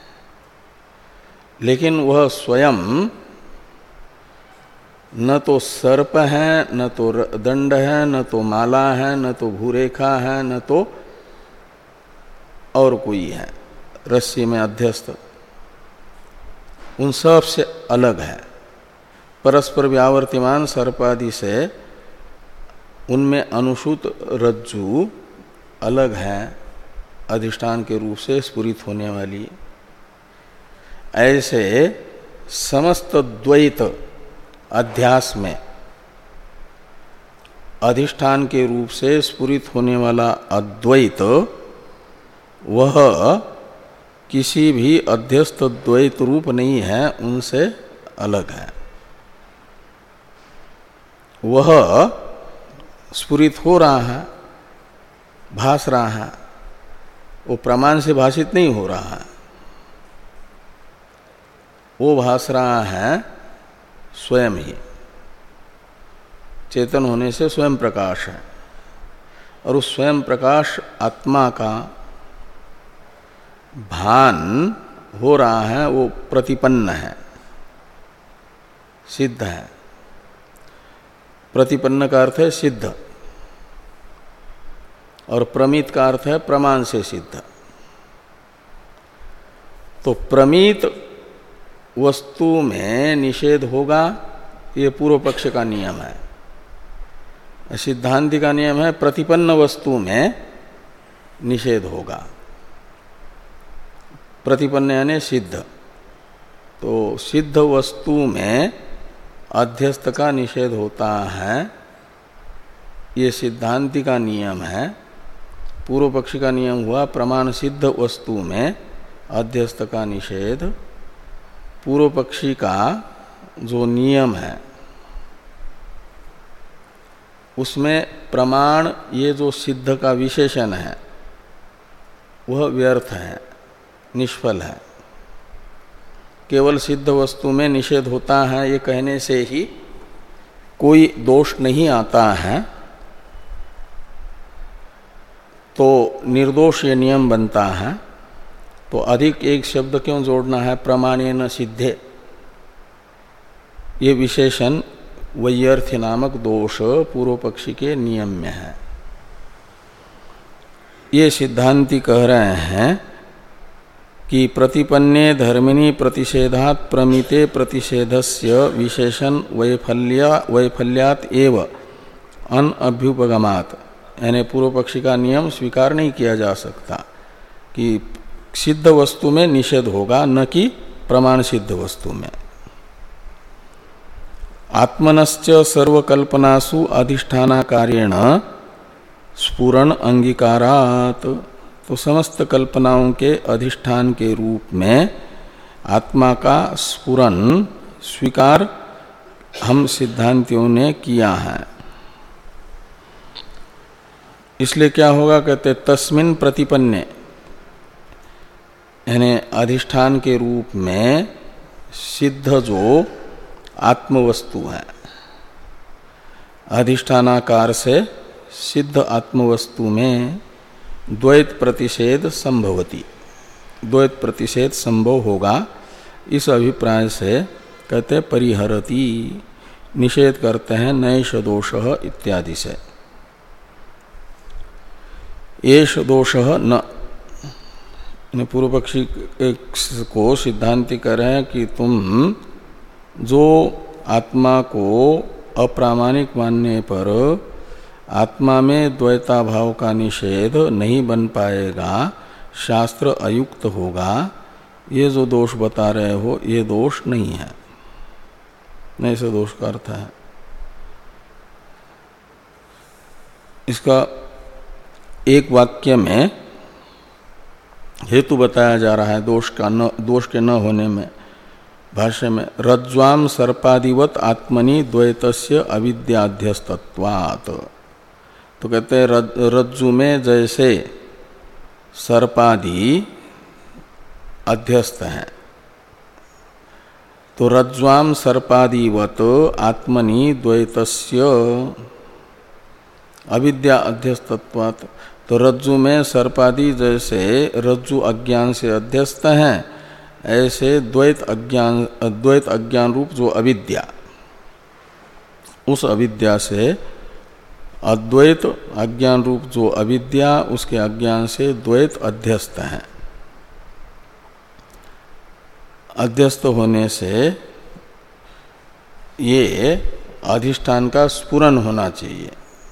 लेकिन वह स्वयं न तो सर्प है, न तो दंड है, न तो माला है, न तो भूरेखा है, न तो और कोई है रस्सी में अध्यस्त, उन सब से अलग है। परस्पर व्यावर्तिमान सर्पादि से उनमें अनुसूत रज्जु अलग है, अधिष्ठान के रूप से स्फुरित होने वाली। ऐसे समस्त द्वैत अध्यास में अधिष्ठान के रूप से स्फुरित होने वाला अद्वैत वह किसी भी अध्यस्त द्वैत रूप नहीं है, उनसे अलग है। वह स्फुरित हो रहा है, भास रहा है, वो प्रमाण से भाषित नहीं हो रहा है, वो भास रहा है स्वयं ही, चेतन होने से स्वयं प्रकाश है। और उस स्वयं प्रकाश आत्मा का भान हो रहा है, वो प्रतिपन्न है, सिद्ध है। प्रतिपन्न का अर्थ है सिद्ध, और प्रमीत का अर्थ है प्रमाण से सिद्ध। तो प्रमीत वस्तु में निषेध होगा, ये पूर्व पक्ष का नियम है। सिद्धांति का नियम है प्रतिपन्न वस्तु में निषेध होगा। प्रतिपन्न यानी सिद्ध, तो सिद्ध वस्तु में अध्यस्त का निषेध होता है, ये सिद्धांति का नियम है। पूर्व पक्षी का नियम हुआ प्रमाण सिद्ध वस्तु में अध्यस्त का निषेध पूर्व पक्षी का जो नियम है उसमें प्रमाण ये जो सिद्ध का विशेषण है वह व्यर्थ है, निष्फल है। केवल सिद्ध वस्तु में निषेध होता है ये कहने से ही कोई दोष नहीं आता है, तो निर्दोष ये नियम बनता है। तो अधिक एक शब्द क्यों जोड़ना है? प्रमाणेन सिद्धे, ये विशेषण वैयर्थी नामक दोष पूर्व पक्षी के नियम में है। ये सिद्धांती कह रहे हैं कि प्रतिपन्ने धर्मिणी प्रतिषेधात् प्रमिते प्रतिषेधस्य विशेषण वैफल्या वैफल्यात् एव अनभ्युपगमात्, यानी पूर्व पक्षी का नियम स्वीकार नहीं किया जा सकता कि सिद्ध वस्तु में निषेध होगा, न कि प्रमाण सिद्ध वस्तु में। आत्मनश्च सर्वकल्पनासु अधिष्ठानाकारेण स्फुरण अंगीकारात्, तो समस्त कल्पनाओं के अधिष्ठान के रूप में आत्मा का स्फुरन स्वीकार हम सिद्धांतियों ने किया है। इसलिए क्या होगा? कहते तस्मिन् प्रतिपन्ने, यानी अधिष्ठान के रूप में सिद्ध जो आत्मवस्तु है, अधिष्ठानाकार से सिद्ध आत्मवस्तु में द्वैत प्रतिषेध संभवती, द्वैत प्रतिषेध संभव होगा। इस अभिप्राय से कहते परिहरति, निषेध करते हैं नैष दोषः इत्यादि से। एष दोषः न, पूर्व पक्षी को सिद्धांति कह रहे हैं कि तुम जो आत्मा को अप्रामाणिक मानने पर आत्मा में द्वैताभाव का निषेध नहीं बन पाएगा, शास्त्र अयुक्त होगा, ये जो दोष बता रहे हो ये दोष नहीं है। नहीं से दोष का अर्थ है इसका एक वाक्य में हेतु बताया जा रहा है दोष का न, दोष के न होने में। भाष्य में रज्ज्वाम सर्पादिवत आत्मनि द्वैतस्य अविद्याध्यस्तत्वात्, तो कहते हैं रज्जु में जैसे सर्पादि अध्यस्त हैं, तो रज्ज्वाम सर्पादिवत आत्मनि द्वैतस्य अविद्या अध्यस्तत्वात्, तो रज्जु में सर्पादि जैसे रज्जु अज्ञान से अध्यस्त हैं, ऐसे द्वैत अज्ञान अद्वैत अज्ञान रूप जो अविद्या, उस अविद्या से अद्वैत अज्ञान रूप जो अविद्या, उसके अज्ञान से द्वैत अध्यस्त हैं। अध्यस्त होने से ये अधिष्ठान का स्फुरन होना चाहिए।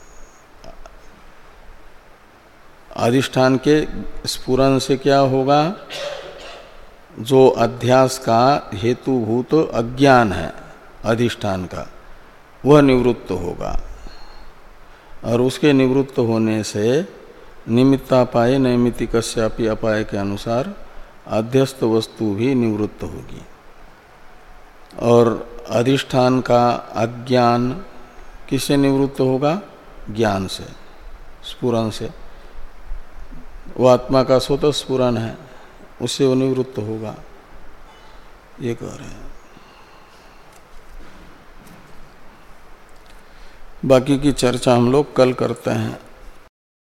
अधिष्ठान के स्फुरन से क्या होगा? जो अध्यास का हेतुभूत अज्ञान है अधिष्ठान का, वह निवृत्त होगा, और उसके निवृत्त होने से निमित्तापाय नैमित्तिकस्यापि अपाय के अनुसार अध्यस्त वस्तु भी निवृत्त होगी। और अधिष्ठान का अज्ञान किससे निवृत्त होगा? ज्ञान से, स्फुरन से। वो आत्मा का स्वतः स्फुरन है, उससे वो निवृत्त होगा, ये कह रहे हैं। बाकी की चर्चा हम लोग कल करते हैं।